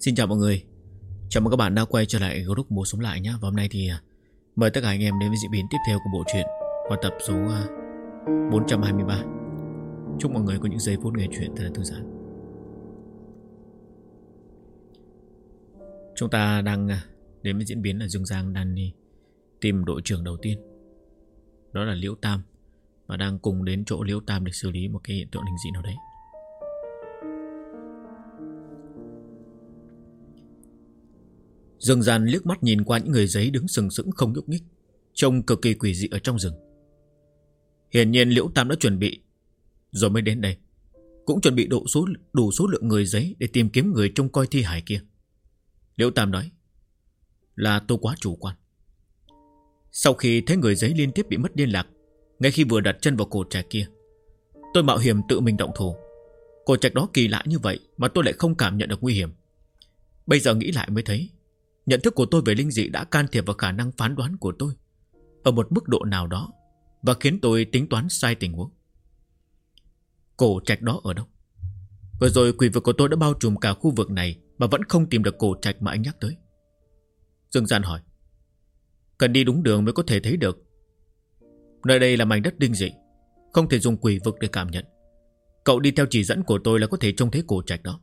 Xin chào mọi người. Chào mừng các bạn đã quay trở lại group Mùa Sống Lại nhé. Và hôm nay thì mời tất cả anh em đến với diễn biến tiếp theo của bộ truyện qua tập số 423. Chúc mọi người có những giây phút nghe chuyện thật là thư giãn. Chúng ta đang đến với diễn biến là Dương Giang đang đi tìm đội trưởng đầu tiên, đó là Liễu Tam, và đang cùng đến chỗ Liễu Tam để xử lý một cái hiện tượng linh dị nào đấy. Dương Gian liếc mắt nhìn qua những người giấy đứng sừng sững không nhúc nhích, trông cực kỳ quỷ dị ở trong rừng. Hiển nhiên Liễu Tam đã chuẩn bị rồi mới đến đây, cũng chuẩn bị đủ số lượng người giấy để tìm kiếm người trông coi thi hài kia. Liễu Tam nói là tôi quá chủ quan. Sau khi thấy người giấy liên tiếp bị mất liên lạc, ngay khi vừa đặt chân vào cổ trạch kia, tôi mạo hiểm tự mình động thủ. Cổ trạch đó kỳ lạ như vậy mà tôi lại không cảm nhận được nguy hiểm. Bây giờ nghĩ lại mới thấy nhận thức của tôi về linh dị đã can thiệp vào khả năng phán đoán của tôi ở một mức độ nào đó, và khiến tôi tính toán sai tình huống. Cổ trạch đó ở đâu? Vừa rồi quỷ vực của tôi đã bao trùm cả khu vực này mà vẫn không tìm được cổ trạch mà anh nhắc tới. Dương Gian hỏi. Cần đi đúng đường mới có thể thấy được. Nơi đây là mảnh đất linh dị, không thể dùng quỷ vực để cảm nhận. Cậu đi theo chỉ dẫn của tôi là có thể trông thấy cổ trạch đó.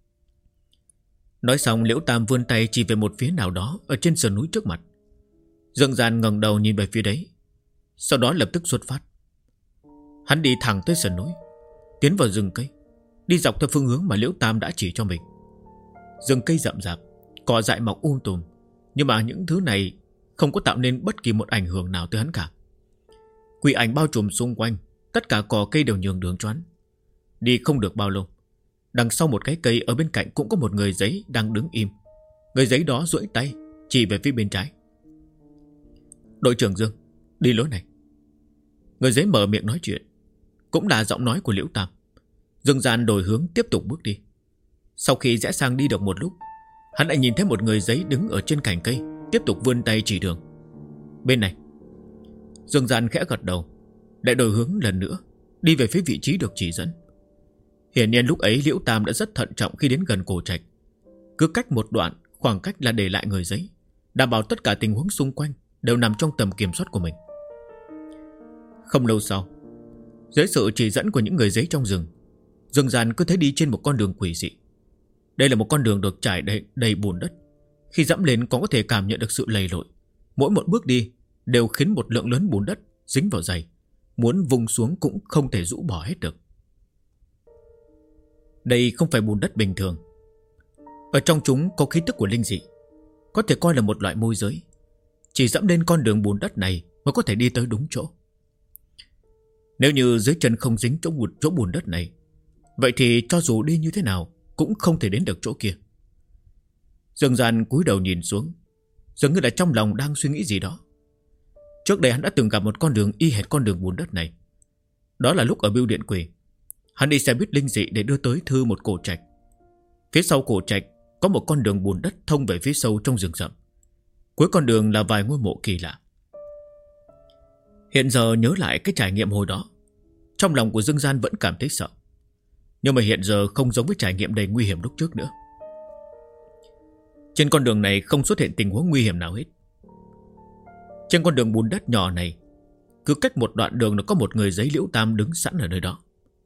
Nói xong, Liễu Tam vươn tay chỉ về một phía nào đó ở trên sườn núi trước mặt. Dương Gian ngẩng đầu nhìn về phía đấy, sau đó lập tức xuất phát. Hắn đi thẳng tới sườn núi, tiến vào rừng cây, đi dọc theo phương hướng mà Liễu Tam đã chỉ cho mình. Rừng cây rậm rạp, cỏ dại mọc tùm, nhưng mà những thứ này không có tạo nên bất kỳ một ảnh hưởng nào tới hắn cả. Quỷ ảnh bao trùm xung quanh, tất cả cỏ cây đều nhường đường cho hắn. Đi không được bao lâu, đằng sau một cái cây ở bên cạnh cũng có một người giấy đang đứng im. Người giấy đó duỗi tay chỉ về phía bên trái. Đội trưởng Dương, đi lối này. Người giấy mở miệng nói chuyện, cũng là giọng nói của Liễu Tam. Dương Gian đổi hướng tiếp tục bước đi. Sau khi rẽ sang đi được một lúc, hắn lại nhìn thấy một người giấy đứng ở trên cành cây, tiếp tục vươn tay chỉ đường. Bên này. Dương Gian khẽ gật đầu, lại đổi hướng lần nữa, đi về phía vị trí được chỉ dẫn. Hiển nhiên lúc ấy Liễu Tam đã rất thận trọng khi đến gần cổ trạch. Cứ cách một đoạn khoảng cách là để lại người giấy, đảm bảo tất cả tình huống xung quanh đều nằm trong tầm kiểm soát của mình. Không lâu sau, dưới sự chỉ dẫn của những người giấy trong rừng, Dương Gian cứ thấy đi trên một con đường quỷ dị. Đây là một con đường được trải đầy bùn đất. Khi dẫm lên còn có thể cảm nhận được sự lầy lội. Mỗi một bước đi đều khiến một lượng lớn bùn đất dính vào giày, muốn vùng xuống cũng không thể rũ bỏ hết được. Đây không phải bùn đất bình thường. Ở trong chúng có khí tức của linh dị, có thể coi là một loại môi giới. Chỉ dẫm lên con đường bùn đất này mới có thể đi tới đúng chỗ. Nếu như dưới chân không dính chỗ bùn đất này, vậy thì cho dù đi như thế nào cũng không thể đến được chỗ kia. Dương Gian cúi đầu nhìn xuống, dường như là trong lòng đang suy nghĩ gì đó. Trước đây hắn đã từng gặp một con đường y hệt con đường bùn đất này. Đó là lúc ở Bưu Điện Quỷ, hắn đi xe buýt linh dị để đưa tới thư một cổ trạch. Phía sau cổ trạch có một con đường bùn đất thông về phía sâu trong rừng rậm. Cuối con đường là vài ngôi mộ kỳ lạ. Hiện giờ nhớ lại cái trải nghiệm hồi đó, trong lòng của Dương Gian vẫn cảm thấy sợ. Nhưng mà hiện giờ không giống với trải nghiệm đầy nguy hiểm lúc trước nữa. Trên con đường này không xuất hiện tình huống nguy hiểm nào hết. Trên con đường bùn đất nhỏ này, cứ cách một đoạn đường nó có một người giấy Liễu Tam đứng sẵn ở nơi đó.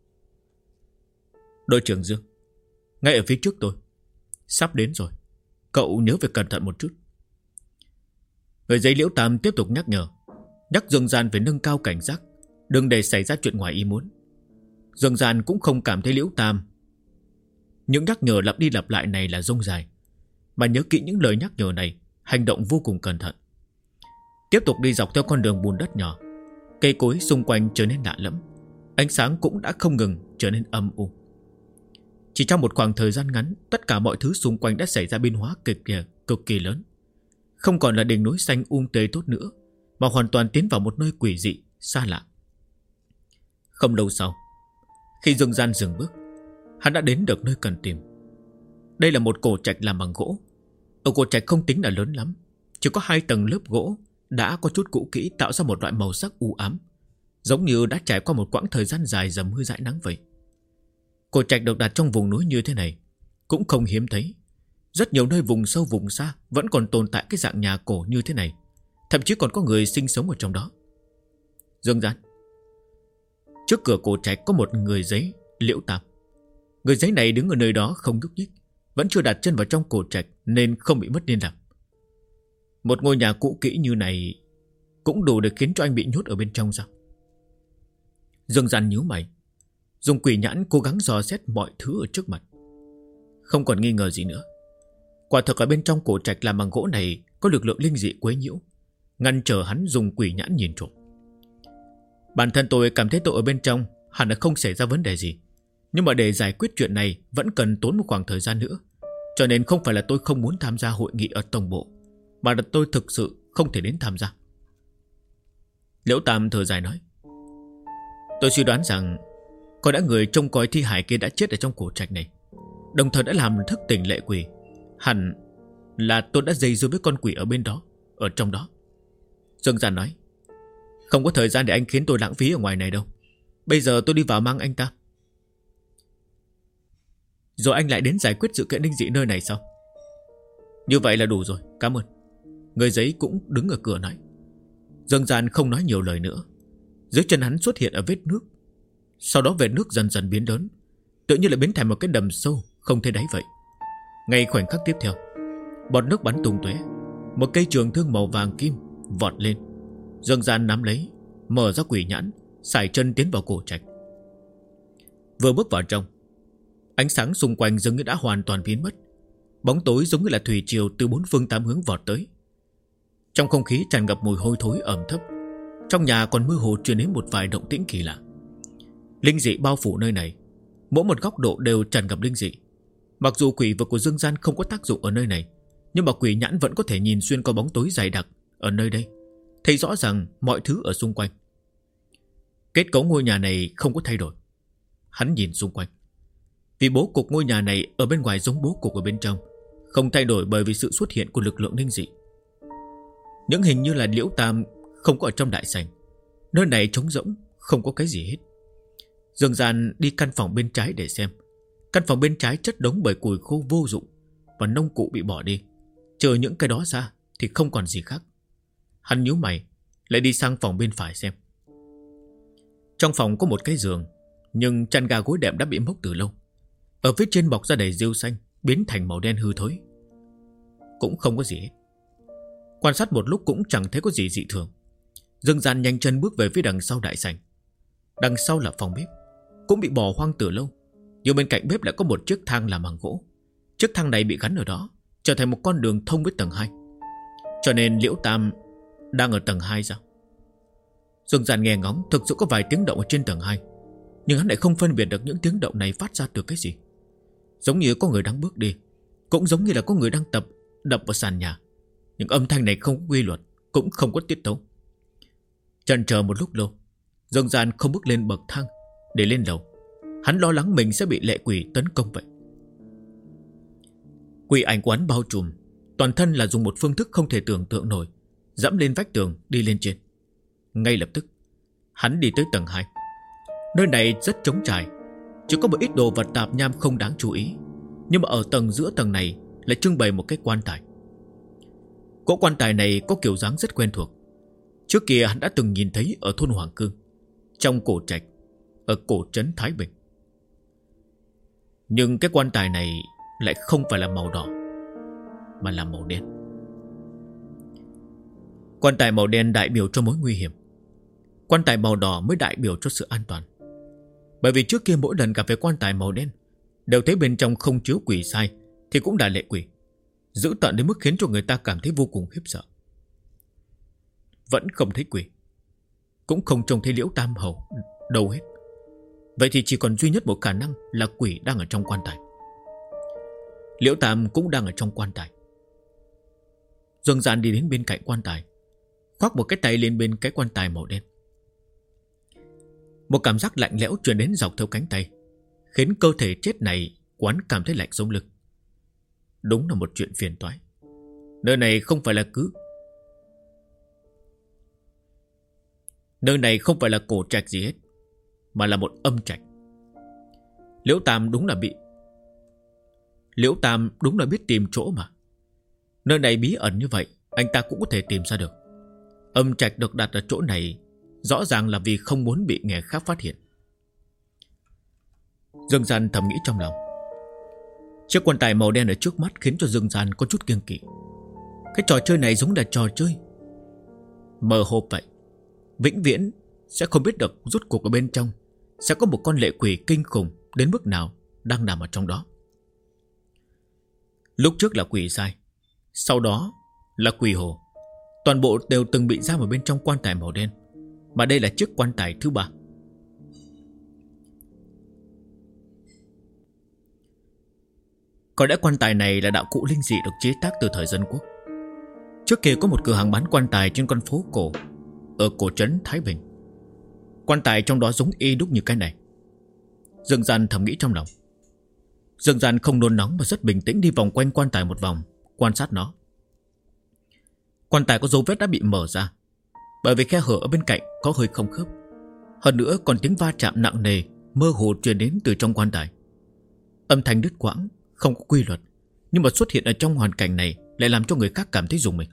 Đội trưởng Dương, ngay ở phía trước tôi, sắp đến rồi, cậu nhớ phải cẩn thận một chút. Người giấy Liễu Tam tiếp tục nhắc Dương Gian phải nâng cao cảnh giác, đừng để xảy ra chuyện ngoài ý muốn. Dương Gian cũng không cảm thấy Liễu Tam những nhắc nhở lặp đi lặp lại này là rông dài, mà nhớ kỹ những lời nhắc nhở này, hành động vô cùng cẩn thận. Tiếp tục đi dọc theo con đường bùn đất nhỏ, cây cối xung quanh trở nên lạ lẫm, ánh sáng cũng đã không ngừng trở nên âm u. Chỉ trong một khoảng thời gian ngắn, tất cả mọi thứ xung quanh đã xảy ra biến hóa cực kỳ lớn. Không còn là đỉnh núi xanh tươi tốt nữa, mà hoàn toàn tiến vào một nơi quỷ dị, xa lạ. Không lâu sau, khi Dương Gian dừng bước, hắn đã đến được nơi cần tìm. Đây là một cổ trạch làm bằng gỗ. Ở cổ trạch không tính là lớn lắm, chỉ có 2 tầng lớp gỗ đã có chút cũ kỹ, tạo ra một loại màu sắc u ám, giống như đã trải qua một quãng thời gian dài dầm mưa dãi nắng vậy. Cổ trạch được đặt trong vùng núi như thế này cũng không hiếm thấy, Rất nhiều nơi vùng sâu vùng xa vẫn còn tồn tại cái dạng nhà cổ như thế này. Thậm chí còn có người sinh sống ở trong đó. Dương Gian. Trước cửa cổ trạch có một người giấy Liễu Tam. Người giấy này đứng ở nơi đó không nhúc nhích, vẫn chưa đặt chân vào trong cổ trạch nên không bị mất liên lạc. Một ngôi nhà cũ kỹ như này cũng đủ để khiến cho anh bị nhốt ở bên trong sao? Dương Gian nhíu mày, dùng quỷ nhãn cố gắng dò xét mọi thứ ở trước mặt. Không còn nghi ngờ gì nữa. Quả thực ở bên trong cổ trạch làm bằng gỗ này có lực lượng linh dị quấy nhiễu, ngăn trở hắn dùng quỷ nhãn nhìn trộm. Bản thân tôi cảm thấy tôi ở bên trong hẳn là không xảy ra vấn đề gì, nhưng mà để giải quyết chuyện này vẫn cần tốn một khoảng thời gian nữa. Cho nên không phải là tôi không muốn tham gia hội nghị ở tổng bộ, mà là tôi thực sự không thể đến tham gia. Liễu Tam thở dài nói, tôi suy đoán rằng có lẽ người trông coi thi hải kia đã chết ở trong cổ trạch này, đồng thời đã làm thức tỉnh lệ quỷ. Hẳn là tôi đã dây dưa với con quỷ ở bên đó, ở trong đó. Dương Gian nói, không có thời gian để anh khiến tôi lãng phí ở ngoài này đâu. Bây giờ tôi đi vào mang anh ta. Rồi anh lại đến giải quyết sự kiện linh dị nơi này sao? Như vậy là đủ rồi, cảm ơn. Người giấy cũng đứng ở cửa nói. Dương Gian không nói nhiều lời nữa. Dưới chân hắn xuất hiện ở vết nước. Sau đó vệt nước dần dần biến lớn, tự như là biến thành một cái đầm sâu không thể đáy vậy. Ngay khoảnh khắc tiếp theo, bọt nước bắn tung tóe, một cây trường thương màu vàng kim vọt lên. Dương Gian nắm lấy, mở ra quỷ nhãn, sải chân tiến vào cổ trạch. Vừa bước vào trong, ánh sáng xung quanh dường như đã hoàn toàn biến mất. Bóng tối giống như là thủy triều từ bốn phương tám hướng vọt tới. Trong không khí tràn ngập mùi hôi thối ẩm thấp. Trong nhà còn mơ hồ truyền đến một vài động tĩnh kỳ lạ. Linh dị bao phủ nơi này, mỗi một góc độ đều tràn ngập linh dị. Mặc dù quỷ vực của Dương Gian không có tác dụng ở nơi này, nhưng mà quỷ nhãn vẫn có thể nhìn xuyên qua bóng tối dày đặc ở nơi đây, thấy rõ ràng mọi thứ ở xung quanh. Kết cấu ngôi nhà này không có thay đổi. Hắn nhìn xung quanh, vì bố cục ngôi nhà này ở bên ngoài giống bố cục ở bên trong, không thay đổi bởi vì sự xuất hiện của lực lượng linh dị. Những hình như là Liễu Tam không có ở trong đại sảnh. Nơi này trống rỗng, không có cái gì hết. Dương Gian đi căn phòng bên trái để xem. Căn phòng bên trái chất đống bởi củi khô vô dụng và nông cụ bị bỏ đi. Trừ những cái đó ra thì không còn gì khác. Hắn nhíu mày, lại đi sang phòng bên phải xem. Trong phòng có một cái giường, nhưng chăn ga gối đệm đã bị mốc từ lâu. Ở phía trên bọc ra đầy rêu xanh, biến thành màu đen hư thối. Cũng không có gì hết. Quan sát một lúc cũng chẳng thấy có gì dị thường. Dương Gian nhanh chân bước về phía đằng sau đại sảnh. Đằng sau là phòng bếp, cũng bị bỏ hoang từ lâu. Nhưng bên cạnh bếp lại có một chiếc thang làm bằng gỗ. Chiếc thang này bị gắn ở đó, trở thành một con đường thông với tầng 2. Cho nên Liễu Tam đang ở tầng 2 sao? Dương Gian nghe ngóng, thực sự có vài tiếng động ở trên tầng 2, nhưng hắn lại không phân biệt được những tiếng động này phát ra từ cái gì. Giống như có người đang bước đi, cũng giống như là có người đang đập vào sàn nhà. Nhưng âm thanh này không có quy luật, cũng không có tiết tấu. Chần chờ một lúc lâu, Dương Gian không bước lên bậc thang để lên lầu. Hắn lo lắng mình sẽ bị lệ quỷ tấn công vậy. Quỷ ảnh quán bao trùm, toàn thân là dùng một phương thức không thể tưởng tượng nổi, dẫm lên vách tường đi lên trên. Ngay lập tức hắn đi tới tầng 2. Nơi này rất trống trải, chỉ có một ít đồ vật tạp nham không đáng chú ý. Nhưng mà ở giữa tầng này lại trưng bày một cái quan tài. Cỗ quan tài này có kiểu dáng rất quen thuộc. Trước kia hắn đã từng nhìn thấy ở thôn Hoàng Cương, trong cổ trạch, ở cổ trấn Thái Bình. Nhưng cái quan tài này lại không phải là màu đỏ, mà là màu đen. Quan tài màu đen đại biểu cho mối nguy hiểm. Quan tài màu đỏ mới đại biểu cho sự an toàn. Bởi vì trước kia mỗi lần gặp phải quan tài màu đen, đều thấy bên trong không chứa quỷ sai thì cũng là lệ quỷ, dữ tợn đến mức khiến cho người ta cảm thấy vô cùng khiếp sợ. Vẫn không thấy quỷ, cũng không trông thấy Liễu Tam Hầu đâu hết. Vậy thì chỉ còn duy nhất một khả năng là quỷ đang ở trong quan tài. Liễu Tam cũng đang ở trong quan tài. Dương Gian đi đến bên cạnh quan tài, khoác một cái tay lên bên cái quan tài màu đen. Một cảm giác lạnh lẽo truyền đến dọc theo cánh tay, khiến cơ thể chết này quán cảm thấy lạnh sống lưng. Đúng là một chuyện phiền toái. Nơi này không phải là cổ trạch gì hết, mà là một âm trạch. Liễu Tam đúng là bị Liễu Tam đúng là biết tìm chỗ mà. Nơi này bí ẩn như vậy, anh ta cũng có thể tìm ra được. Âm trạch được đặt ở chỗ này rõ ràng là vì không muốn bị người khác phát hiện. Dương Gian thầm nghĩ trong lòng. Chiếc quan tài màu đen ở trước mắt khiến cho Dương Gian có chút kiêng kỵ. Cái trò chơi này giống là trò chơi mờ hộp vậy, vĩnh viễn sẽ không biết được rốt cuộc ở bên trong sẽ có một con lệ quỷ kinh khủng đến mức nào đang nằm ở trong đó. Lúc trước là quỷ sai, sau đó là quỷ hồ, toàn bộ đều từng bị giam ở bên trong quan tài màu đen. Mà đây là chiếc quan tài thứ 3. Có lẽ quan tài này là đạo cụ linh dị được chế tác từ thời Dân Quốc. Trước kia có một cửa hàng bán quan tài trên con phố cổ ở cổ trấn Thái Bình. Quan tài trong đó giống y đúc như cái này. Dương Gian thầm nghĩ trong lòng. Dương Gian không nôn nóng mà rất bình tĩnh đi vòng quanh quan tài một vòng, quan sát nó. Quan tài có dấu vết đã bị mở ra, bởi vì khe hở ở bên cạnh có hơi không khớp. Hơn nữa còn tiếng va chạm nặng nề mơ hồ truyền đến từ trong quan tài. Âm thanh đứt quãng, không có quy luật, nhưng mà xuất hiện ở trong hoàn cảnh này lại làm cho người khác cảm thấy rùng mình.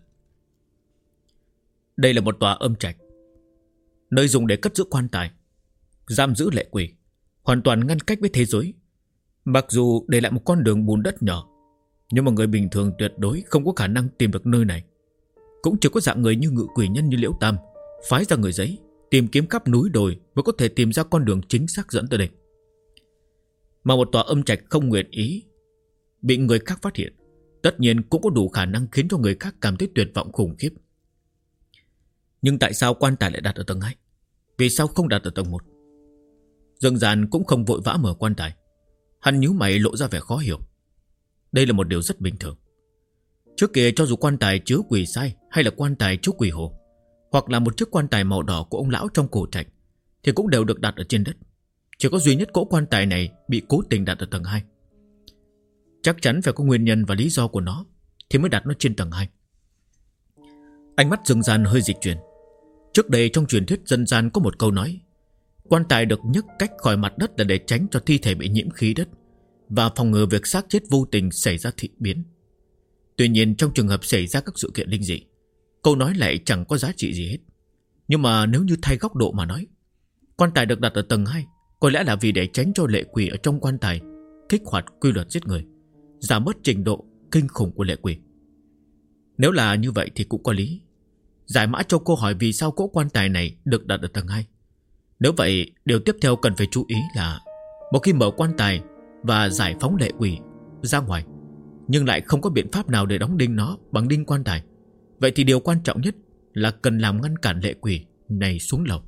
Đây là một tòa âm trạch, nơi dùng để cất giữ quan tài, giam giữ lệ quỷ, hoàn toàn ngăn cách với thế giới. Mặc dù để lại một con đường bùn đất nhỏ, nhưng mà người bình thường tuyệt đối không có khả năng tìm được nơi này. Cũng chỉ có dạng người như Ngự Quỷ Nhân như Liễu Tam phái ra người giấy tìm kiếm khắp núi đồi mới có thể tìm ra con đường chính xác dẫn tới đây. Mà một tòa âm trạch không nguyện ý bị người khác phát hiện, tất nhiên cũng có đủ khả năng khiến cho người khác cảm thấy tuyệt vọng khủng khiếp. Nhưng tại sao quan tài lại đặt ở tầng 2? Vì sao không đặt ở tầng 1? Dương Gian cũng không vội vã mở quan tài. Hắn nhíu mày lộ ra vẻ khó hiểu. Đây là một điều rất bình thường. Trước kia cho dù quan tài chứa quỷ sai hay là quan tài chứa quỷ hồ, hoặc là một chiếc quan tài màu đỏ của ông lão trong cổ trạch, thì cũng đều được đặt ở trên đất. Chỉ có duy nhất cỗ quan tài này bị cố tình đặt ở tầng 2. Chắc chắn phải có nguyên nhân và lý do của nó thì mới đặt nó trên tầng 2. Ánh mắt Dương Gian hơi dịch chuyển. Trước đây trong truyền thuyết dân gian có một câu nói: quan tài được nhấc cách khỏi mặt đất là để tránh cho thi thể bị nhiễm khí đất và phòng ngừa việc xác chết vô tình xảy ra thị biến. Tuy nhiên trong trường hợp xảy ra các sự kiện linh dị, câu nói lại chẳng có giá trị gì hết. Nhưng mà nếu như thay góc độ mà nói, quan tài được đặt ở tầng 2 có lẽ là vì để tránh cho lệ quỷ ở trong quan tài kích hoạt quy luật giết người, giảm bớt trình độ kinh khủng của lệ quỷ. Nếu là như vậy thì cũng có lý. Giải mã cho câu hỏi vì sao cỗ quan tài này được đặt ở tầng 2. Nếu vậy, điều tiếp theo cần phải chú ý là một khi mở quan tài và giải phóng lệ quỷ ra ngoài, nhưng lại không có biện pháp nào để đóng đinh nó bằng đinh quan tài, vậy thì điều quan trọng nhất là cần làm ngăn cản lệ quỷ này xuống lầu.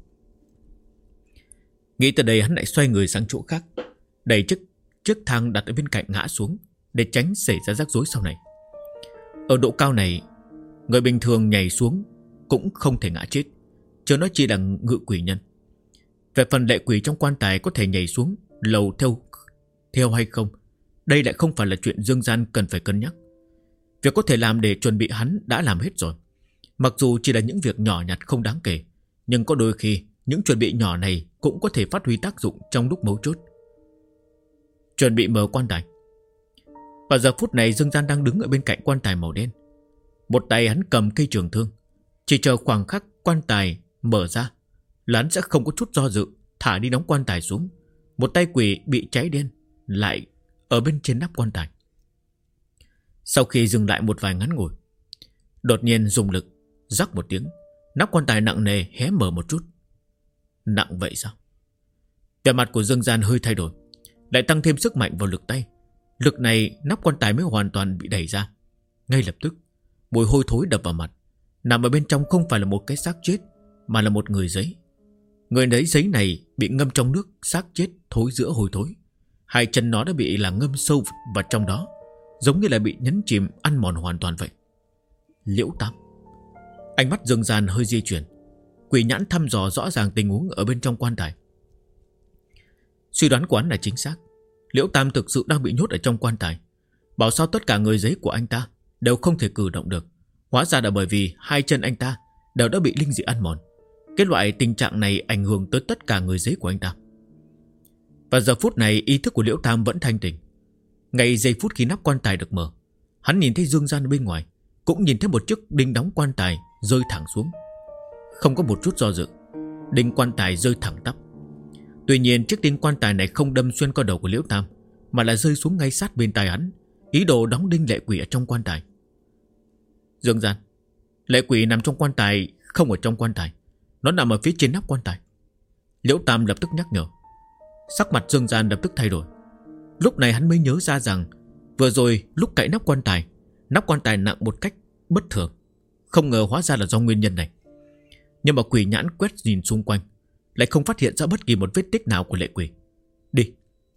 Nghĩ tới đây hắn lại xoay người sang chỗ khác, đẩy chiếc thang đặt ở bên cạnh ngã xuống để tránh xảy ra rắc rối sau này. Ở độ cao này, người bình thường nhảy xuống cũng không thể ngã chết, chứ nói chi là Ngự Quỷ Nhân. Về phần lệ quỷ trong quan tài có thể nhảy xuống lầu theo hay không, đây lại không phải là chuyện Dương Gian cần phải cân nhắc. Việc có thể làm để chuẩn bị hắn đã làm hết rồi. Mặc dù chỉ là những việc nhỏ nhặt không đáng kể, nhưng có đôi khi những chuẩn bị nhỏ này cũng có thể phát huy tác dụng trong lúc mấu chốt. Chuẩn bị mở quan tài. Vào giờ phút này Dương Gian đang đứng ở bên cạnh quan tài màu đen. Một tay hắn cầm cây trường thương, chỉ chờ khoảng khắc quan tài mở ra là hắn sẽ không có chút do dự thả đi đóng quan tài xuống. Một tay quỷ bị cháy đen lại ở bên trên nắp quan tài. Sau khi dừng lại một vài ngắn ngủi, đột nhiên dùng lực rắc một tiếng, nắp quan tài nặng nề hé mở một chút. Nặng vậy sao? Vẻ mặt của Dương Gian hơi thay đổi, lại tăng thêm sức mạnh vào lực tay. Lực này nắp quan tài mới hoàn toàn bị đẩy ra. Ngay lập tức mùi hôi thối đập vào mặt. Nằm ở bên trong không phải là một cái xác chết, mà là một người giấy. Người nấy giấy này bị ngâm trong nước xác chết thối giữa hôi thối. Hai chân nó đã bị là ngâm sâu vào trong đó, giống như là bị nhấn chìm ăn mòn hoàn toàn vậy. Liễu Tam. Ánh mắt Dương Gian hơi di chuyển, quỷ nhãn thăm dò rõ ràng tình huống ở bên trong quan tài. Suy đoán của hắn là chính xác. Liễu Tam thực sự đang bị nhốt ở trong quan tài. Bảo sao tất cả người giấy của anh ta đều không thể cử động được, hóa ra là bởi vì hai chân anh ta đều đã bị linh dị ăn mòn. Cái loại tình trạng này ảnh hưởng tới tất cả người giấy của anh ta. Và giờ phút này ý thức của Liễu Tam vẫn thanh tỉnh. Ngay giây phút khi nắp quan tài được mở, hắn nhìn thấy Dương Gian ở bên ngoài, cũng nhìn thấy một chiếc đinh đóng quan tài rơi thẳng xuống. Không có một chút do dự, đinh quan tài rơi thẳng tắp. Tuy nhiên chiếc đinh quan tài này không đâm xuyên qua đầu của Liễu Tam, mà là rơi xuống ngay sát bên tai hắn, ý đồ đóng đinh lệ quỷ ở trong quan tài. Dương Gian, lệ quỷ nằm trong quan tài không ở trong quan tài, nó nằm ở phía trên nắp quan tài. Liễu Tam lập tức nhắc nhở. Sắc mặt Dương Gian lập tức thay đổi. Lúc này hắn mới nhớ ra rằng vừa rồi lúc cạy nắp quan tài nặng một cách bất thường. Không ngờ hóa ra là do nguyên nhân này. Nhưng mà quỷ nhãn quét nhìn xung quanh, lại không phát hiện ra bất kỳ một vết tích nào của lệ quỷ. Đi.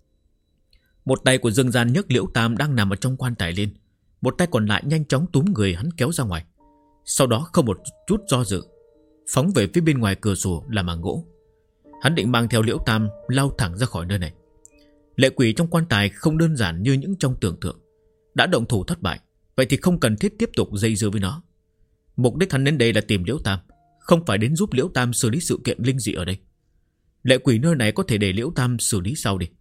Một tay của Dương Gian nhấc Liễu Tam đang nằm ở trong quan tài lên, một tay còn lại nhanh chóng túm người hắn kéo ra ngoài. Sau đó không một chút do dự, phóng về phía bên ngoài cửa sổ là màng gỗ. Hắn định mang theo Liễu Tam lao thẳng ra khỏi nơi này. Lệ quỷ trong quan tài không đơn giản như những trong tưởng tượng. Đã động thủ thất bại, vậy thì không cần thiết tiếp tục dây dưa với nó. Mục đích hắn đến đây là tìm Liễu Tam, không phải đến giúp Liễu Tam xử lý sự kiện linh dị ở đây. Lệ quỷ nơi này có thể để Liễu Tam xử lý sau đi.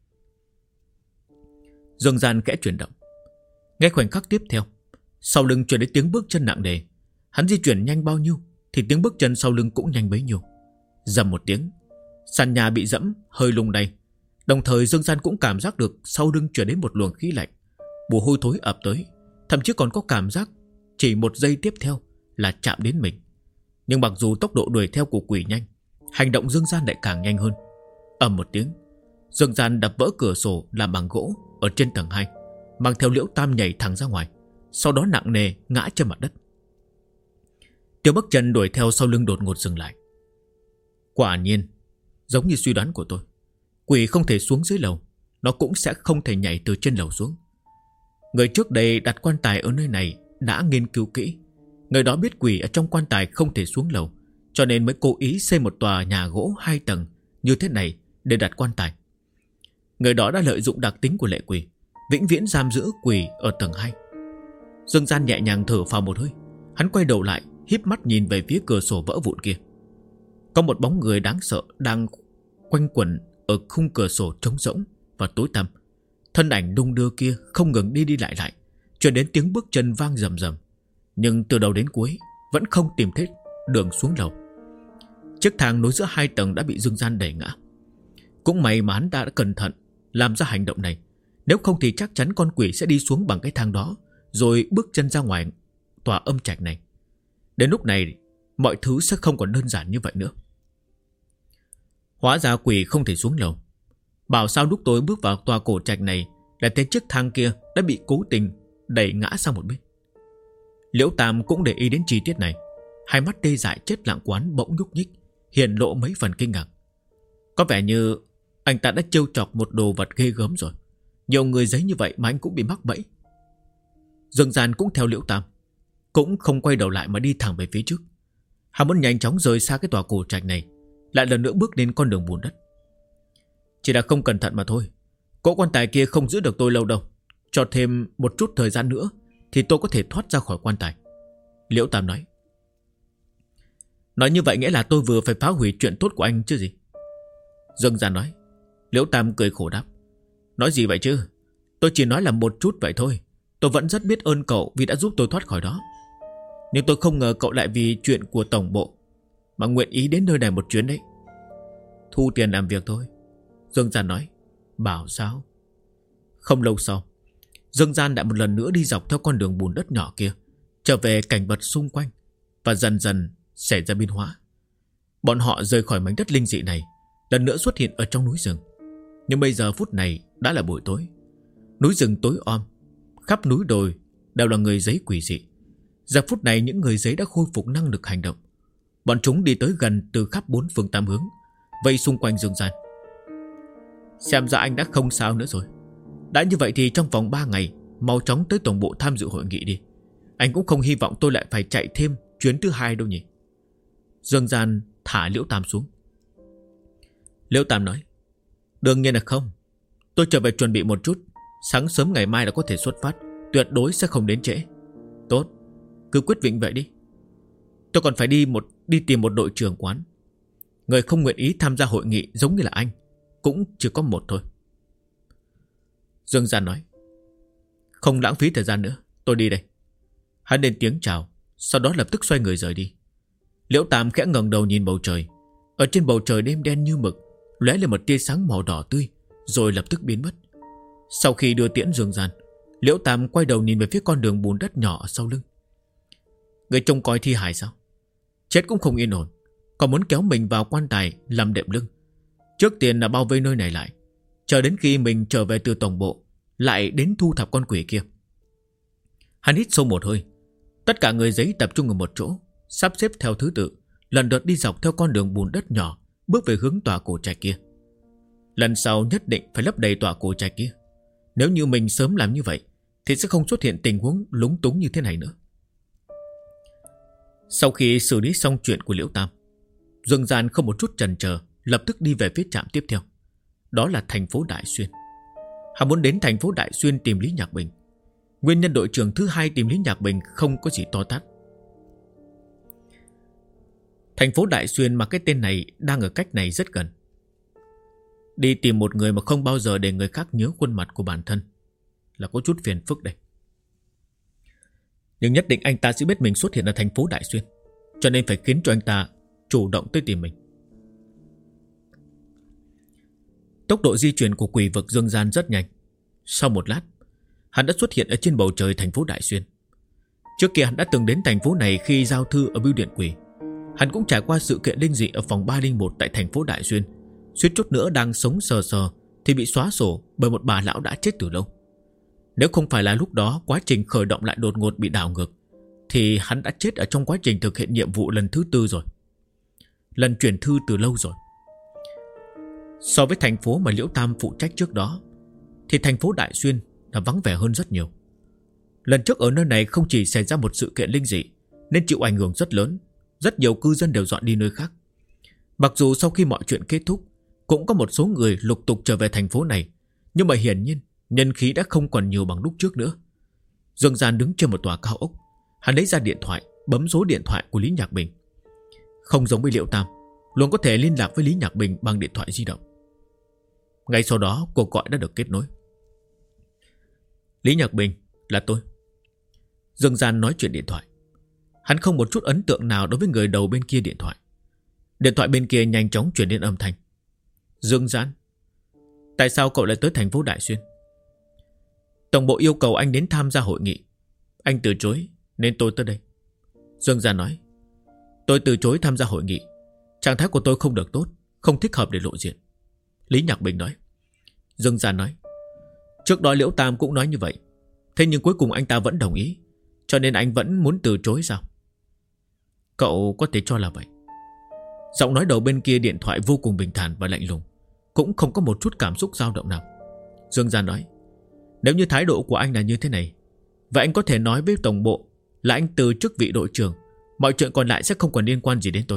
Dương Gian kẽ chuyển động. Ngay khoảnh khắc tiếp theo, sau lưng truyền đến tiếng bước chân nặng nề. Hắn di chuyển nhanh bao nhiêu thì tiếng bước chân sau lưng cũng nhanh bấy nhiêu. Rầm một tiếng, sàn nhà bị dẫm hơi lung lay. Đồng thời Dương Gian cũng cảm giác được sau lưng truyền đến một luồng khí lạnh, mùi hôi thối ập tới. Thậm chí còn có cảm giác chỉ một giây tiếp theo là chạm đến mình. Nhưng mặc dù tốc độ đuổi theo của quỷ nhanh, hành động Dương Gian lại càng nhanh hơn. Ầm một tiếng, Dương Gian đập vỡ cửa sổ làm bằng gỗ ở trên tầng 2, mang theo Liễu Tam nhảy thẳng ra ngoài, sau đó nặng nề ngã trên mặt đất. Tiếng bước chân đuổi theo sau lưng đột ngột dừng lại. Quả nhiên, giống như suy đoán của tôi, quỷ không thể xuống dưới lầu, nó cũng sẽ không thể nhảy từ trên lầu xuống. Người trước đây đặt quan tài ở nơi này đã nghiên cứu kỹ. Người đó biết quỷ ở trong quan tài không thể xuống lầu, cho nên mới cố ý xây một tòa nhà gỗ 2 tầng như thế này để đặt quan tài. Người đó đã lợi dụng đặc tính của lệ quỷ, vĩnh viễn giam giữ quỷ ở tầng 2. Dương Gian nhẹ nhàng thở phào một hơi. Hắn quay đầu lại, híp mắt nhìn về phía cửa sổ vỡ vụn kia. Có một bóng người đáng sợ đang quanh quẩn ở khung cửa sổ trống rỗng và tối tăm. Thân ảnh đung đưa kia không ngừng đi lại, truyền đến tiếng bước chân vang rầm rầm. Nhưng từ đầu đến cuối vẫn không tìm thấy đường xuống lầu. Chiếc thang nối giữa 2 tầng đã bị Dương Gian đẩy ngã. Cũng may mà hắn đã cẩn thận làm ra hành động này, nếu không thì chắc chắn con quỷ sẽ đi xuống bằng cái thang đó, rồi bước chân ra ngoài tòa âm trạch này. Đến lúc này mọi thứ sẽ không còn đơn giản như vậy nữa. Hóa ra quỷ không thể xuống lầu. Bảo sao lúc tôi bước vào tòa cổ trạch này là thấy chiếc thang kia đã bị cố tình đẩy ngã sang một bên. Liễu Tam cũng để ý đến chi tiết này. Hai mắt tê dại chết lặng quán bỗng nhúc nhích, hiện lộ mấy phần kinh ngạc. Có vẻ như anh ta đã trêu chọc một đồ vật ghê gớm rồi. Nhiều người giấy như vậy mà anh cũng bị mắc bẫy. Dương Gian cũng theo Liễu Tam, cũng không quay đầu lại mà đi thẳng về phía trước. Hắn muốn nhanh chóng rời xa cái tòa cổ trạch này, lại lần nữa bước lên con đường bùn đất. Chỉ là không cẩn thận mà thôi. Cỗ quan tài kia không giữ được tôi lâu đâu. Cho thêm một chút thời gian nữa thì tôi có thể thoát ra khỏi quan tài, Liễu Tam nói. Nói như vậy nghĩa là tôi vừa phải phá hủy chuyện tốt của anh chứ gì? Dương Gian nói. Liễu Tam cười khổ đáp. Nói gì vậy chứ? Tôi chỉ nói là một chút vậy thôi. Tôi vẫn rất biết ơn cậu vì đã giúp tôi thoát khỏi đó. Nhưng tôi không ngờ cậu lại vì chuyện của tổng bộ mà nguyện ý đến nơi này một chuyến đấy. Thu tiền làm việc thôi, Dương Gian nói. Bảo sao? Không lâu sau, Dương Gian đã một lần nữa đi dọc theo con đường bùn đất nhỏ kia, trở về cảnh vật xung quanh, và dần dần xảy ra biến hóa. Bọn họ rời khỏi mảnh đất linh dị này, lần nữa xuất hiện ở trong núi rừng. Nhưng bây giờ phút này đã là buổi tối. Núi rừng tối om, khắp núi đồi đều là người giấy quỷ dị. Giờ phút này những người giấy đã khôi phục năng lực hành động. Bọn chúng đi tới gần từ khắp 4 phương 8 hướng, vây xung quanh Dương Gian. Xem ra anh đã không sao nữa rồi. Đã như vậy thì trong vòng 3 ngày mau chóng tới tổng bộ tham dự hội nghị đi. Anh cũng không hy vọng tôi lại phải chạy thêm chuyến thứ 2 đâu nhỉ. Dương Gian thả Liễu Tam xuống. Liễu Tam nói. Đương nhiên là không. Tôi trở về chuẩn bị một chút, sáng sớm ngày mai là có thể xuất phát, tuyệt đối sẽ không đến trễ. Tốt, cứ quyết định vậy đi. Tôi còn phải đi tìm một đội trưởng quán. Người không nguyện ý tham gia hội nghị giống như là anh cũng chỉ có một thôi. Dương Gian nói. Không lãng phí thời gian nữa, tôi đi đây. Hắn lên tiếng chào, sau đó lập tức xoay người rời đi. Liễu Tam khẽ ngẩng đầu nhìn bầu trời. Ở trên bầu trời đêm đen như mực lóe lên một tia sáng màu đỏ tươi, rồi lập tức biến mất. Sau khi đưa tiễn Dương Gian, Liễu Tam quay đầu nhìn về phía con đường bùn đất nhỏ ở sau lưng. Người trông coi thi hài sao? Chết cũng không yên ổn, còn muốn kéo mình vào quan tài làm đệm lưng. Trước tiên là bao vây nơi này lại, chờ đến khi mình trở về từ tổng bộ lại đến thu thập con quỷ kia. Hắn hít sâu một hơi. Tất cả người giấy tập trung ở một chỗ, sắp xếp theo thứ tự, lần lượt đi dọc theo con đường bùn đất nhỏ, bước về hướng tòa cổ trạch kia. Lần sau nhất định phải lấp đầy tòa cổ trạch kia. Nếu như mình sớm làm như vậy thì sẽ không xuất hiện tình huống lúng túng như thế này nữa. Sau khi xử lý xong chuyện của Liễu Tam, Dương Gian không một chút chần chờ, lập tức đi về phía trạm tiếp theo. Đó là thành phố Đại Xuyên. Hắn muốn đến thành phố Đại Xuyên tìm Lý Nhạc Bình. Nguyên nhân đội trưởng thứ hai tìm Lý Nhạc Bình không có gì to tát. Thành phố Đại Xuyên mà cái tên này đang ở cách này rất gần. Đi tìm một người mà không bao giờ để người khác nhớ khuôn mặt của bản thân là có chút phiền phức đây. Nhưng nhất định anh ta sẽ biết mình xuất hiện ở thành phố Đại Xuyên, cho nên phải khiến cho anh ta chủ động tới tìm mình. Tốc độ di chuyển của quỷ vực Dương Gian rất nhanh. Sau một lát, hắn đã xuất hiện ở trên bầu trời thành phố Đại Xuyên. Trước kia hắn đã từng đến thành phố này khi giao thư ở bưu điện quỷ. Hắn cũng trải qua sự kiện linh dị ở phòng 301 tại thành phố Đại Xuyên. Suýt chút nữa đang sống sờ sờ thì bị xóa sổ bởi một bà lão đã chết từ lâu. Nếu không phải là lúc đó quá trình khởi động lại đột ngột bị đảo ngược, thì hắn đã chết ở trong quá trình thực hiện nhiệm vụ lần thứ 4 rồi. Lần chuyển thư từ lâu rồi. So với thành phố mà Liễu Tam phụ trách trước đó, thì thành phố Đại Xuyên là vắng vẻ hơn rất nhiều. Lần trước ở nơi này không chỉ xảy ra một sự kiện linh dị nên chịu ảnh hưởng rất lớn. Rất nhiều cư dân đều dọn đi nơi khác. Mặc dù sau khi mọi chuyện kết thúc, cũng có một số người lục tục trở về thành phố này, nhưng mà hiển nhiên nhân khí đã không còn nhiều bằng lúc trước nữa. Dương Gian đứng trên một tòa cao ốc. Hắn lấy ra điện thoại, bấm số điện thoại của Lý Nhạc Bình. Không giống với Liễu Tam, luôn có thể liên lạc với Lý Nhạc Bình bằng điện thoại di động. Ngay sau đó cuộc gọi đã được kết nối. Lý Nhạc Bình, là tôi. Dương Gian nói chuyện điện thoại. Hắn không một chút ấn tượng nào đối với người đầu bên kia điện thoại. Điện thoại bên kia nhanh chóng truyền đến âm thanh. Dương Gian, tại sao cậu lại tới thành phố Đại Xuyên? Tổng bộ yêu cầu anh đến tham gia hội nghị. Anh từ chối nên tôi tới đây. Dương Gian nói. Tôi từ chối tham gia hội nghị. Trạng thái của tôi không được tốt, không thích hợp để lộ diện. Lý Nhạc Bình nói. Dương Gian nói. Trước đó Liễu Tam cũng nói như vậy, thế nhưng cuối cùng anh ta vẫn đồng ý, cho nên anh vẫn muốn từ chối sao? Cậu có thể cho là vậy. Giọng nói đầu bên kia điện thoại vô cùng bình thản và lạnh lùng, cũng không có một chút cảm xúc dao động nào. Dương Gian nói. Nếu như thái độ của anh là như thế này, vậy anh có thể nói với tổng bộ là anh từ chức vị đội trưởng, mọi chuyện còn lại sẽ không còn liên quan gì đến tôi.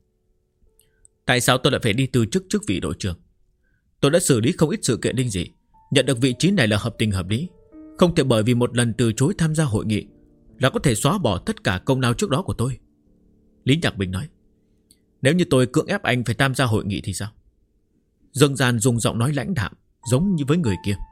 Tại sao tôi lại phải đi từ chức chức vị đội trưởng? Tôi đã xử lý không ít sự kiện linh dị, nhận được vị trí này là hợp tình hợp lý. Không thể bởi vì một lần từ chối tham gia hội nghị là có thể xóa bỏ tất cả công lao trước đó của tôi. Lý Nhạc Bình nói. Nếu như tôi cưỡng ép anh phải tham gia hội nghị thì sao? Dương Gian dùng giọng nói lãnh đạm, giống như với người kia.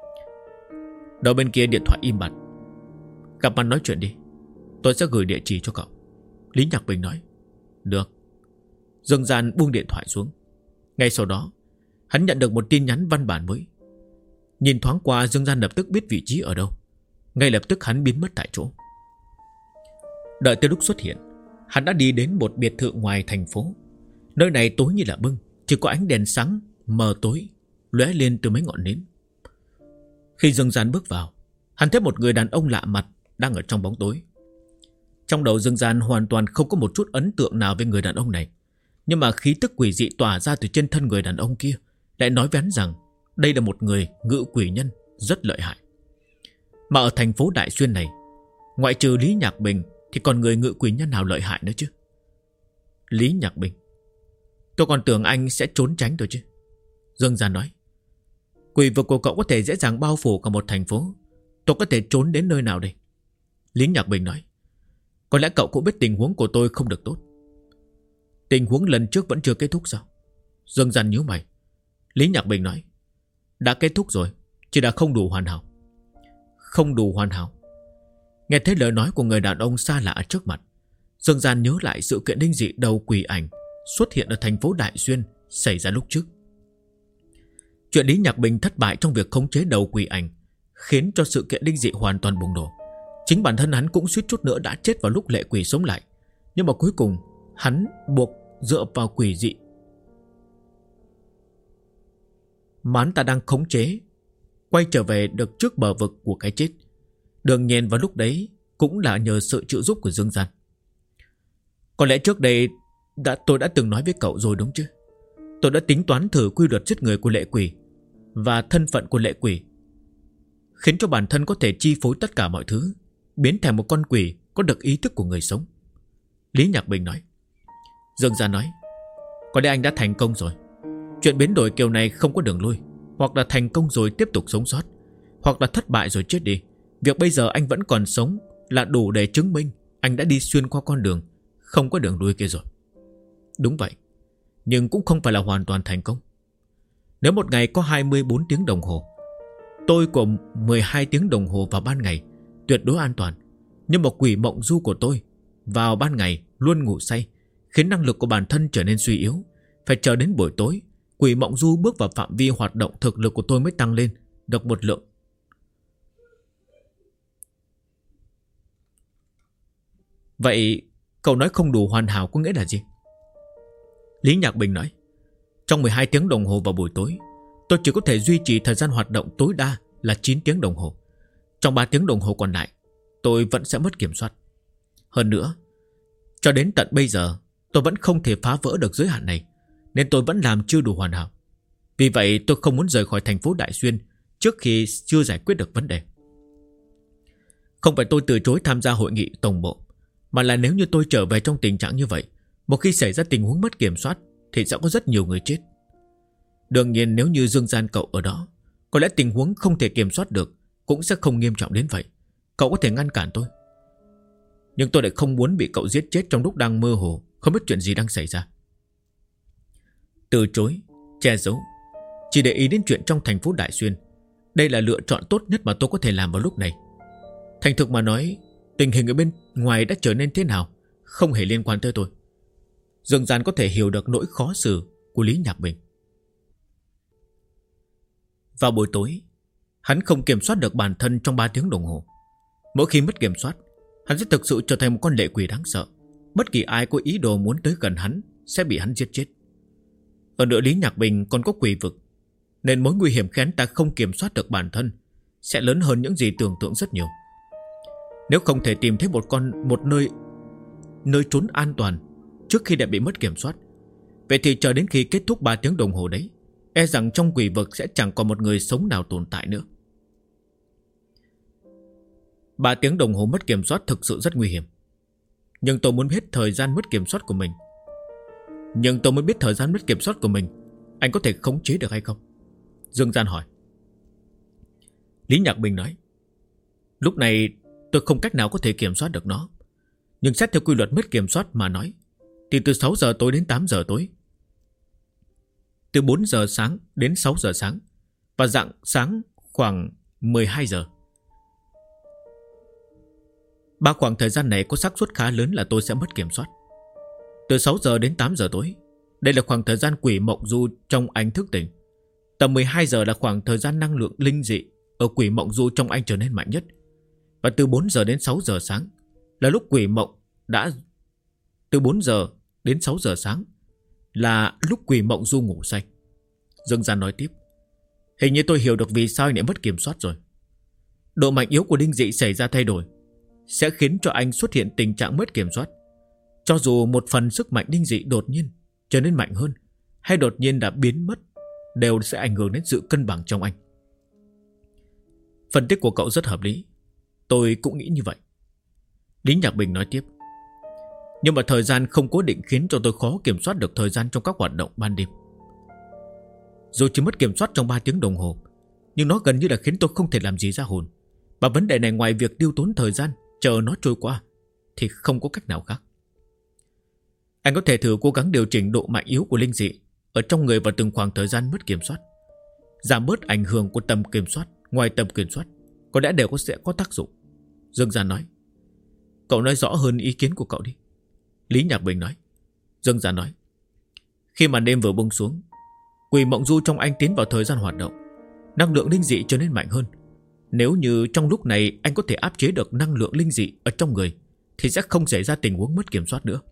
Đầu bên kia điện thoại im bặt. Gặp mặt nói chuyện đi, tôi sẽ gửi địa chỉ cho cậu. Lý Nhạc Bình nói. Được. Dương Gian buông điện thoại xuống. Ngay sau đó hắn nhận được một tin nhắn văn bản mới. Nhìn thoáng qua, Dương Gian lập tức biết vị trí ở đâu. Ngay lập tức hắn biến mất tại chỗ. Đợi tới lúc xuất hiện, hắn đã đi đến một biệt thự ngoài thành phố. Nơi này tối như là bưng, chỉ có ánh đèn sáng mờ tối lóe lên từ mấy ngọn nến. Khi Dương Gian bước vào, hắn thấy một người đàn ông lạ mặt đang ở trong bóng tối. Trong đầu Dương Gian hoàn toàn không có một chút ấn tượng nào với người đàn ông này, nhưng mà khí tức quỷ dị tỏa ra từ trên thân người đàn ông kia lại nói với hắn rằng đây là một người ngự quỷ nhân rất lợi hại. Mà ở thành phố Đại Xuyên này, ngoại trừ Lý Nhạc Bình thì còn người ngự quỷ nhân nào lợi hại nữa chứ? Lý Nhạc Bình, tôi còn tưởng anh sẽ trốn tránh thôi chứ. Dương Gian nói. Quỷ vực của cậu có thể dễ dàng bao phủ cả một thành phố, tôi có thể trốn đến nơi nào đây? Lý Nhạc Bình nói. Có lẽ cậu cũng biết tình huống của tôi không được tốt. Tình huống lần trước vẫn chưa kết thúc sao? Dương Gian nhíu mày. Lý Nhạc Bình nói. Đã kết thúc rồi, chỉ là không đủ hoàn hảo. không đủ hoàn hảo. Nghe thấy lời nói của người đàn ông xa lạ trước mặt, Dương Gian nhớ lại sự kiện linh dị đầu quỷ ảnh xuất hiện ở thành phố Đại Xuyên xảy ra lúc trước. Chuyện Lý Nhạc Bình thất bại trong việc khống chế đầu quỷ ảnh khiến cho sự kiện linh dị hoàn toàn bùng nổ. Chính bản thân hắn cũng suýt chút nữa đã chết vào lúc lệ quỷ sống lại. Nhưng mà cuối cùng hắn buộc dựa vào quỷ dị mà hắn ta đang khống chế quay trở về được trước bờ vực của cái chết. Đương nhiên vào lúc đấy cũng là nhờ sự trợ giúp của Dương Gian. Có lẽ trước đây tôi đã từng nói với cậu rồi đúng chứ? Tôi đã tính toán thử quy luật giết người của lệ quỷ và thân phận của lệ quỷ, khiến cho bản thân có thể chi phối tất cả mọi thứ, biến thành một con quỷ có được ý thức của người sống. Lý Nhạc Bình nói. Dương Gian nói, có lẽ anh đã thành công rồi. Chuyện biến đổi kiểu này không có đường lui. Hoặc là thành công rồi tiếp tục sống sót, hoặc là thất bại rồi chết đi. Việc bây giờ anh vẫn còn sống là đủ để chứng minh anh đã đi xuyên qua con đường không có đường lui kia rồi. Đúng vậy, nhưng cũng không phải là hoàn toàn thành công. Nếu một ngày có 24 tiếng đồng hồ, tôi của 12 tiếng đồng hồ vào ban ngày tuyệt đối an toàn. Nhưng mà quỷ mộng du của tôi vào ban ngày luôn ngủ say, khiến năng lực của bản thân trở nên suy yếu. Phải chờ đến buổi tối, quỷ mộng du bước vào phạm vi hoạt động, thực lực của tôi mới tăng lên được một lượng. Vậy cậu nói không đủ hoàn hảo có nghĩa là gì? Lý Nhạc Bình nói, trong 12 tiếng đồng hồ vào buổi tối, tôi chỉ có thể duy trì thời gian hoạt động tối đa là 9 tiếng đồng hồ. Trong 3 tiếng đồng hồ còn lại, tôi vẫn sẽ mất kiểm soát. Hơn nữa, cho đến tận bây giờ tôi vẫn không thể phá vỡ được giới hạn này, nên tôi vẫn làm chưa đủ hoàn hảo. Vì vậy tôi không muốn rời khỏi thành phố Đại Xuyên trước khi chưa giải quyết được vấn đề. Không phải tôi từ chối tham gia hội nghị tổng bộ, mà là nếu như tôi trở về trong tình trạng như vậy, một khi xảy ra tình huống mất kiểm soát thì sẽ có rất nhiều người chết. Đương nhiên nếu như Dương Gian cậu ở đó, có lẽ tình huống không thể kiểm soát được cũng sẽ không nghiêm trọng đến vậy. Cậu có thể ngăn cản tôi. Nhưng tôi lại không muốn bị cậu giết chết trong lúc đang mơ hồ, không biết chuyện gì đang xảy ra. Từ chối, che giấu, chỉ để ý đến chuyện trong thành phố Đại Xuyên, đây là lựa chọn tốt nhất mà tôi có thể làm vào lúc này. Thành thực mà nói, tình hình ở bên ngoài đã trở nên thế nào không hề liên quan tới tôi. Dương Gian có thể hiểu được nỗi khó xử của Lý Nhạc Bình. Vào buổi tối, hắn không kiểm soát được bản thân trong 3 tiếng đồng hồ. Mỗi khi mất kiểm soát, hắn sẽ thực sự trở thành một con lệ quỷ đáng sợ. Bất kỳ ai có ý đồ muốn tới gần hắn sẽ bị hắn giết chết. Ở nữa Lý Nhạc Bình còn có quỷ vực, nên mối nguy hiểm khi hắn ta không kiểm soát được bản thân sẽ lớn hơn những gì tưởng tượng rất nhiều. Nếu không thể tìm thấy một nơi trốn an toàn trước khi đã bị mất kiểm soát, vậy thì chờ đến khi kết thúc 3 tiếng đồng hồ đấy, e rằng trong quỷ vực sẽ chẳng còn một người sống nào tồn tại nữa. 3 tiếng đồng hồ mất kiểm soát thực sự rất nguy hiểm. Nhưng tôi muốn biết thời gian mất kiểm soát của mình. Anh có thể khống chế được hay không? Dương Gian hỏi. Lý Nhạc Bình nói, lúc này tôi không cách nào có thể kiểm soát được nó. Nhưng xét theo quy luật mất kiểm soát mà nói, thì từ 6 giờ tối đến 8 giờ tối, từ 4 giờ sáng đến 6 giờ sáng, và rạng sáng khoảng 12 giờ. 3 khoảng thời gian này có xác suất khá lớn là tôi sẽ mất kiểm soát. Từ 6 giờ đến 8 giờ tối, đây là khoảng thời gian quỷ mộng du trong anh thức tỉnh. Tầm 12 giờ là khoảng thời gian năng lượng linh dị ở quỷ mộng du trong anh trở nên mạnh nhất. Và từ 4 giờ đến 6 giờ sáng là lúc quỷ mộng đã... Từ 4 giờ đến 6 giờ sáng là lúc quỷ mộng du ngủ say. Dương Gian nói tiếp, hình như tôi hiểu được vì sao anh lại mất kiểm soát rồi. Độ mạnh yếu của linh dị xảy ra thay đổi sẽ khiến cho anh xuất hiện tình trạng mất kiểm soát. Cho dù một phần sức mạnh linh dị đột nhiên trở nên mạnh hơn, hay đột nhiên đã biến mất, đều sẽ ảnh hưởng đến sự cân bằng trong anh. Phân tích của cậu rất hợp lý. Tôi cũng nghĩ như vậy. Lý Nhạc Bình nói tiếp, nhưng mà thời gian không cố định khiến cho tôi khó kiểm soát được thời gian trong các hoạt động ban đêm. Dù chỉ mất kiểm soát trong 3 tiếng đồng hồ, nhưng nó gần như là khiến tôi không thể làm gì ra hồn. Và vấn đề này ngoài việc tiêu tốn thời gian chờ nó trôi qua thì không có cách nào khác. Anh có thể thử cố gắng điều chỉnh độ mạnh yếu của linh dị ở trong người vào từng khoảng thời gian mất kiểm soát, giảm bớt ảnh hưởng của tầm kiểm soát, ngoài tầm kiểm soát. có lẽ đều sẽ có tác dụng. Dương Gian nói. Cậu nói rõ hơn ý kiến của cậu đi. Lý Nhạc Bình nói. Dương Gian nói. Khi màn đêm vừa buông xuống, quỷ mộng du trong anh tiến vào thời gian hoạt động, năng lượng linh dị trở nên mạnh hơn. Nếu như trong lúc này anh có thể áp chế được năng lượng linh dị ở trong người, thì sẽ không xảy ra tình huống mất kiểm soát nữa.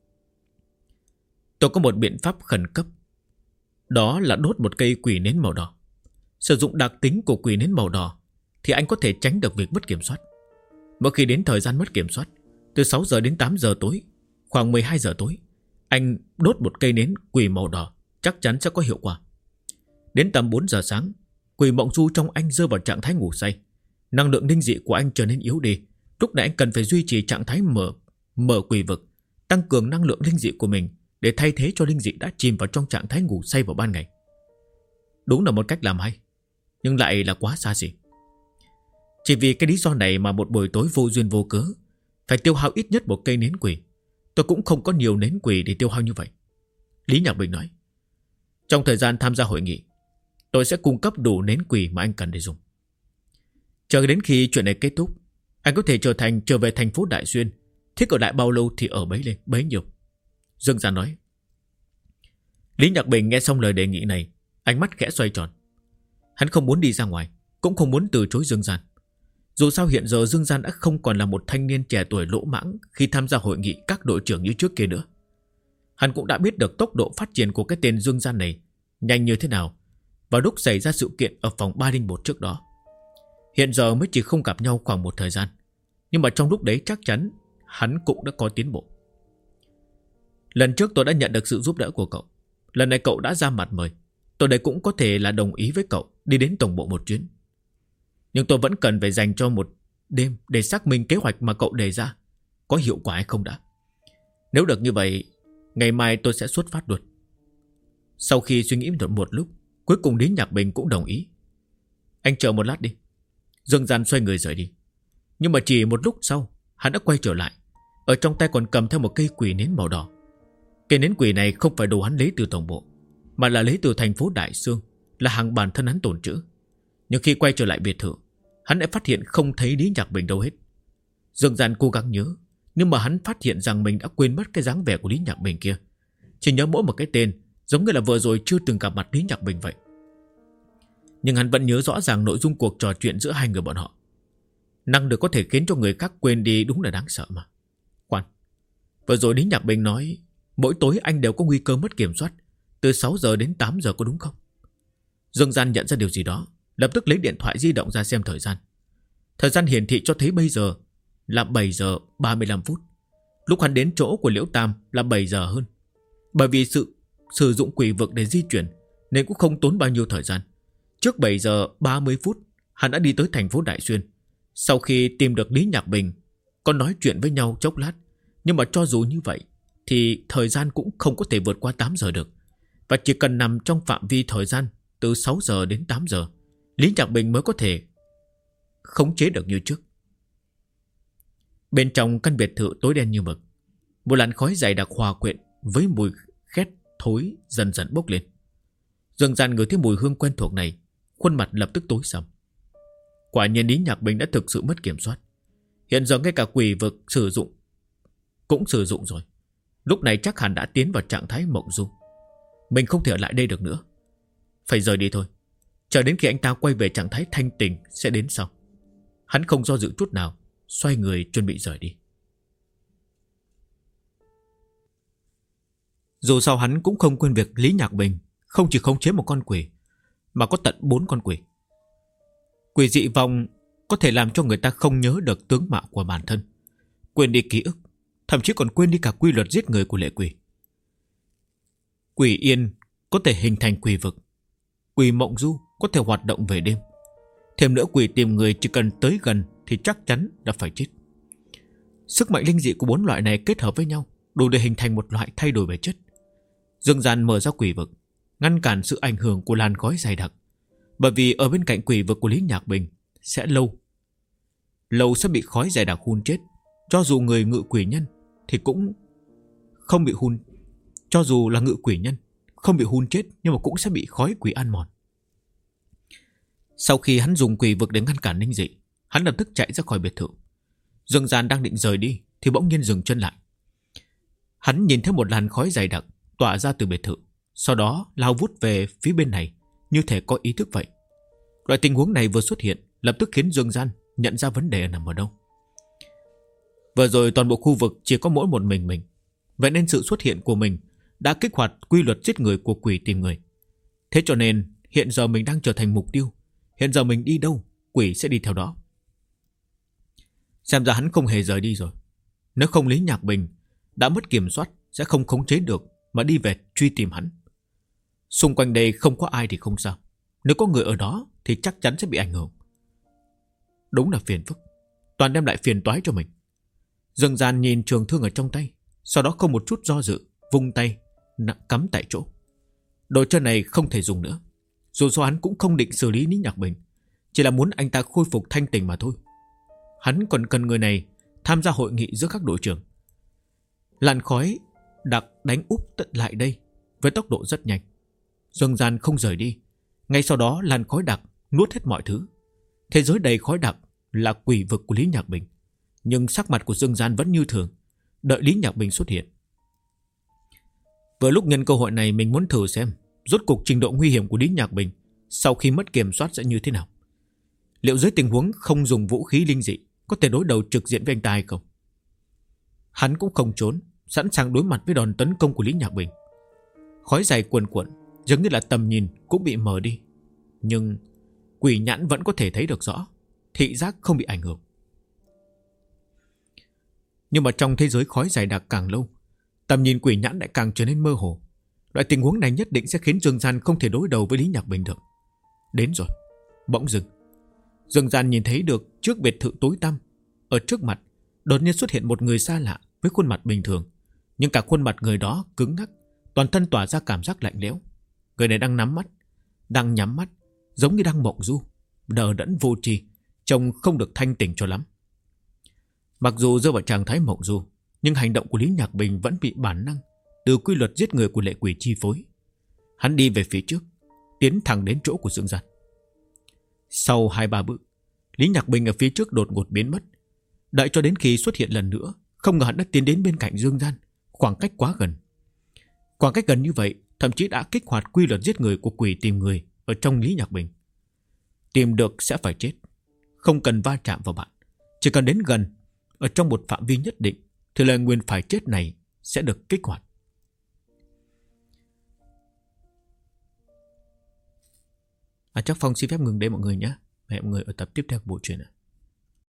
Tôi có một biện pháp khẩn cấp. Đó là đốt một cây quỷ nến màu đỏ. Sử dụng đặc tính của quỷ nến màu đỏ thì anh có thể tránh được việc mất kiểm soát. Mỗi khi đến thời gian mất kiểm soát, từ 6 giờ đến 8 giờ tối, khoảng 12 giờ tối, anh đốt một cây nến quỷ màu đỏ, chắc chắn sẽ có hiệu quả. Đến tầm 4 giờ sáng, quỷ mộng du trong anh rơi vào trạng thái ngủ say. Năng lượng linh dị của anh trở nên yếu đi. Lúc này anh cần phải duy trì trạng thái mở quỷ vực, tăng cường năng lượng linh dị của mình để thay thế cho linh dị đã chìm vào trong trạng thái ngủ say vào ban ngày. Đúng là một cách làm hay, nhưng lại là quá xa xỉ. Chỉ vì cái lý do này mà một buổi tối vô duyên vô cớ phải tiêu hao ít nhất một cây nến quỷ. Tôi cũng không có nhiều nến quỷ để tiêu hao như vậy. Lý Nhạc Bình nói. Trong thời gian tham gia hội nghị, tôi sẽ cung cấp đủ nến quỷ mà anh cần để dùng. Chờ đến khi chuyện này kết thúc, anh có thể trở về thành phố Đại Xuyên. Thích ở lại bao lâu thì ở bấy nhiêu. Dương Gian nói. Lý Nhạc Bình nghe xong lời đề nghị này, ánh mắt khẽ xoay tròn. Hắn không muốn đi ra ngoài, cũng không muốn từ chối Dương Gian. Dù sao hiện giờ Dương Gian đã không còn là một thanh niên trẻ tuổi lỗ mãng khi tham gia hội nghị các đội trưởng như trước kia nữa. Hắn cũng đã biết được tốc độ phát triển của cái tên Dương Gian này nhanh như thế nào vào lúc xảy ra sự kiện ở phòng 301 trước đó. Hiện giờ mới chỉ không gặp nhau khoảng một thời gian, nhưng mà trong lúc đấy chắc chắn hắn cũng đã có tiến bộ. Lần trước tôi đã nhận được sự giúp đỡ của cậu. Lần này cậu đã ra mặt mời. Tôi đây cũng có thể là đồng ý với cậu đi đến tổng bộ một chuyến. Nhưng tôi vẫn cần phải dành cho một đêm để xác minh kế hoạch mà cậu đề ra có hiệu quả hay không đã. Nếu được như vậy, ngày mai tôi sẽ xuất phát luôn. Sau khi suy nghĩ một lúc, cuối cùng Lý Nhạc Bình cũng đồng ý. Anh chờ một lát đi. Dương Gian xoay người rời đi. Nhưng mà chỉ một lúc sau, hắn đã quay trở lại. Ở trong tay còn cầm theo một cây quỷ nến màu đỏ. Cây nến quỷ này không phải đồ hắn lấy từ tổng bộ, mà là lấy từ thành phố Đại Xương, là hàng bản thân hắn tồn trữ. Nhưng khi quay trở lại biệt thự, hắn lại phát hiện không thấy Lý Nhạc Bình đâu hết. Dương Gian cố gắng nhớ, nhưng mà hắn phát hiện rằng mình đã quên mất cái dáng vẻ của Lý Nhạc Bình kia. Chỉ nhớ mỗi một cái tên, giống như là vừa rồi chưa từng gặp mặt Lý Nhạc Bình vậy. Nhưng hắn vẫn nhớ rõ ràng nội dung cuộc trò chuyện giữa hai người bọn họ. Năng lực có thể khiến cho người khác quên đi, đúng là đáng sợ mà. Khoan, vừa rồi Lý Nhạc Bình nói mỗi tối anh đều có nguy cơ mất kiểm soát từ 6 giờ đến 8 giờ, có đúng không? Dương Gian nhận ra điều gì đó, lập tức lấy điện thoại di động ra xem thời gian. Thời gian hiển thị cho thấy bây giờ là 7 giờ 35 phút. Lúc hắn đến chỗ của Liễu Tam là 7 giờ hơn. Bởi vì sự sử dụng quỷ vực để di chuyển nên cũng không tốn bao nhiêu thời gian. Trước 7 giờ 30 phút hắn đã đi tới thành phố Đại Xuyên. Sau khi tìm được Lý Nhạc Bình, có nói chuyện với nhau chốc lát. Nhưng mà cho dù như vậy thì thời gian cũng không có thể vượt qua 8 giờ được. Và chỉ cần nằm trong phạm vi thời gian từ 6 giờ đến 8 giờ, Lý Nhạc Bình mới có thể khống chế được như trước. Bên trong căn biệt thự tối đen như mực, một làn khói dày đặc hòa quyện với mùi khét thối dần dần bốc lên. Dương Gian ngửi thấy mùi hương quen thuộc này, khuôn mặt lập tức tối sầm. Quả nhiên Lý Nhạc Bình đã thực sự mất kiểm soát. Hiện giờ ngay cả quỷ vực cũng sử dụng rồi. Lúc này chắc hẳn đã tiến vào trạng thái mộng du. Mình không thể ở lại đây được nữa, phải rời đi thôi. Chờ đến khi anh ta quay về trạng thái thanh tỉnh sẽ đến sau. Hắn không do dự chút nào, xoay người chuẩn bị rời đi. Dù sao hắn cũng không quên việc Lý Nhạc Bình không chỉ khống chế một con quỷ, mà có tận 4 con quỷ. Quỷ dị vong có thể làm cho người ta không nhớ được tướng mạo của bản thân, quên đi ký ức, thậm chí còn quên đi cả quy luật giết người của lệ quỷ. Quỷ yên có thể hình thành quỷ vực. Quỷ mộng du có thể hoạt động về đêm. Thêm nữa, quỷ tìm người chỉ cần tới gần thì chắc chắn đã phải chết. Sức mạnh linh dị của 4 loại này kết hợp với nhau đủ để hình thành một loại thay đổi về chất. Dương Gian mở ra quỷ vực, ngăn cản sự ảnh hưởng của làn khói dày đặc. Bởi vì ở bên cạnh quỷ vực của Lý Nhạc Bình sẽ lâu sẽ bị khói dày đặc hun chết. Cho dù người ngự quỷ nhân thì cũng không bị hun. Cho dù là ngự quỷ nhân không bị hun chết, nhưng mà cũng sẽ bị khói quỷ ăn mòn. Sau khi hắn dùng quỷ vực để ngăn cản linh dị, Hắn lập tức chạy ra khỏi biệt thự. Dương Gian đang định rời đi thì bỗng nhiên dừng chân lại. Hắn nhìn thấy một làn khói dày đặc tỏa ra từ biệt thự, sau đó lao vút về phía bên này, như thể có ý thức vậy. Loại tình huống này vừa xuất hiện lập tức khiến Dương Gian nhận ra vấn đề nằm ở đâu. Vừa rồi toàn bộ khu vực chỉ có mỗi một mình, vậy nên sự xuất hiện của mình đã kích hoạt quy luật giết người của quỷ tìm người. Thế cho nên hiện giờ mình đang trở thành mục tiêu. Hiện giờ mình đi đâu, quỷ sẽ đi theo đó. Xem ra hắn không hề rời đi rồi. Nếu không, Lý Nhạc Bình đã mất kiểm soát, sẽ không khống chế được mà đi về truy tìm hắn. Xung quanh đây không có ai thì không sao, nếu có người ở đó thì chắc chắn sẽ bị ảnh hưởng. Đúng là phiền phức, toàn đem lại phiền toái cho mình. Dương Gian nhìn trường thương ở trong tay, sau đó không một chút do dự vung tay cắm tại chỗ. Đồ chơi này không thể dùng nữa. Dù sao hắn cũng không định xử lý Lý Nhạc Bình, chỉ là muốn anh ta khôi phục thanh tình mà thôi. Hắn còn cần người này tham gia hội nghị giữa các đội trưởng. Làn khói đặc đánh úp tận lại đây với tốc độ rất nhanh. Dương Gian không rời đi. Ngay sau đó làn khói đặc nuốt hết mọi thứ. Thế giới đầy khói đặc là quỷ vực của Lý Nhạc Bình, nhưng sắc mặt của Dương Gian vẫn như thường, đợi Lý Nhạc Bình xuất hiện. Vừa lúc nhân cơ hội này mình muốn thử xem rốt cuộc trình độ nguy hiểm của Lý Nhạc Bình sau khi mất kiểm soát sẽ như thế nào. Liệu dưới tình huống không dùng vũ khí linh dị có thể đối đầu trực diện với anh ta hay không? Hắn cũng không trốn, sẵn sàng đối mặt với đòn tấn công của Lý Nhạc Bình. Khói dày cuồn cuộn, dường như là tầm nhìn cũng bị mờ đi, nhưng quỷ nhãn vẫn có thể thấy được rõ, thị giác không bị ảnh hưởng. Nhưng mà trong thế giới khói dày đặc càng lâu, tầm nhìn quỷ nhãn lại càng trở nên mơ hồ. Loại tình huống này nhất định sẽ khiến Dương Gian không thể đối đầu với Lý Nhạc Bình được. Đến rồi. Bỗng dừng, Dương Gian nhìn thấy được trước biệt thự tối tăm, ở trước mặt đột nhiên xuất hiện một người xa lạ với khuôn mặt bình thường, nhưng cả khuôn mặt người đó cứng ngắc, toàn thân tỏa ra cảm giác lạnh lẽo. Người này đang nhắm mắt, giống như đang mộng du, đờ đẫn vô tri, trông không được thanh tỉnh cho lắm. Mặc dù rơi vào trạng thái mộng du, nhưng hành động của Lý Nhạc Bình vẫn bị bản năng từ quy luật giết người của lệ quỷ chi phối. Hắn đi về phía trước, tiến thẳng đến chỗ của Dương Gian. Sau 2-3 bước, Lý Nhạc Bình ở phía trước đột ngột biến mất. Đợi cho đến khi xuất hiện lần nữa, không ngờ hắn đã tiến đến bên cạnh Dương Gian, khoảng cách quá gần. Khoảng cách gần như vậy thậm chí đã kích hoạt quy luật giết người của quỷ tìm người ở trong Lý Nhạc Bình. Tìm được sẽ phải chết, không cần va chạm vào bạn, chỉ cần đến gần ở trong một phạm vi nhất định thì lời nguyền phải chết này sẽ được kích hoạt. Chắc Phong xin phép ngừng đây mọi người nhé. Hẹn mọi người ở tập tiếp theo của bộ truyện.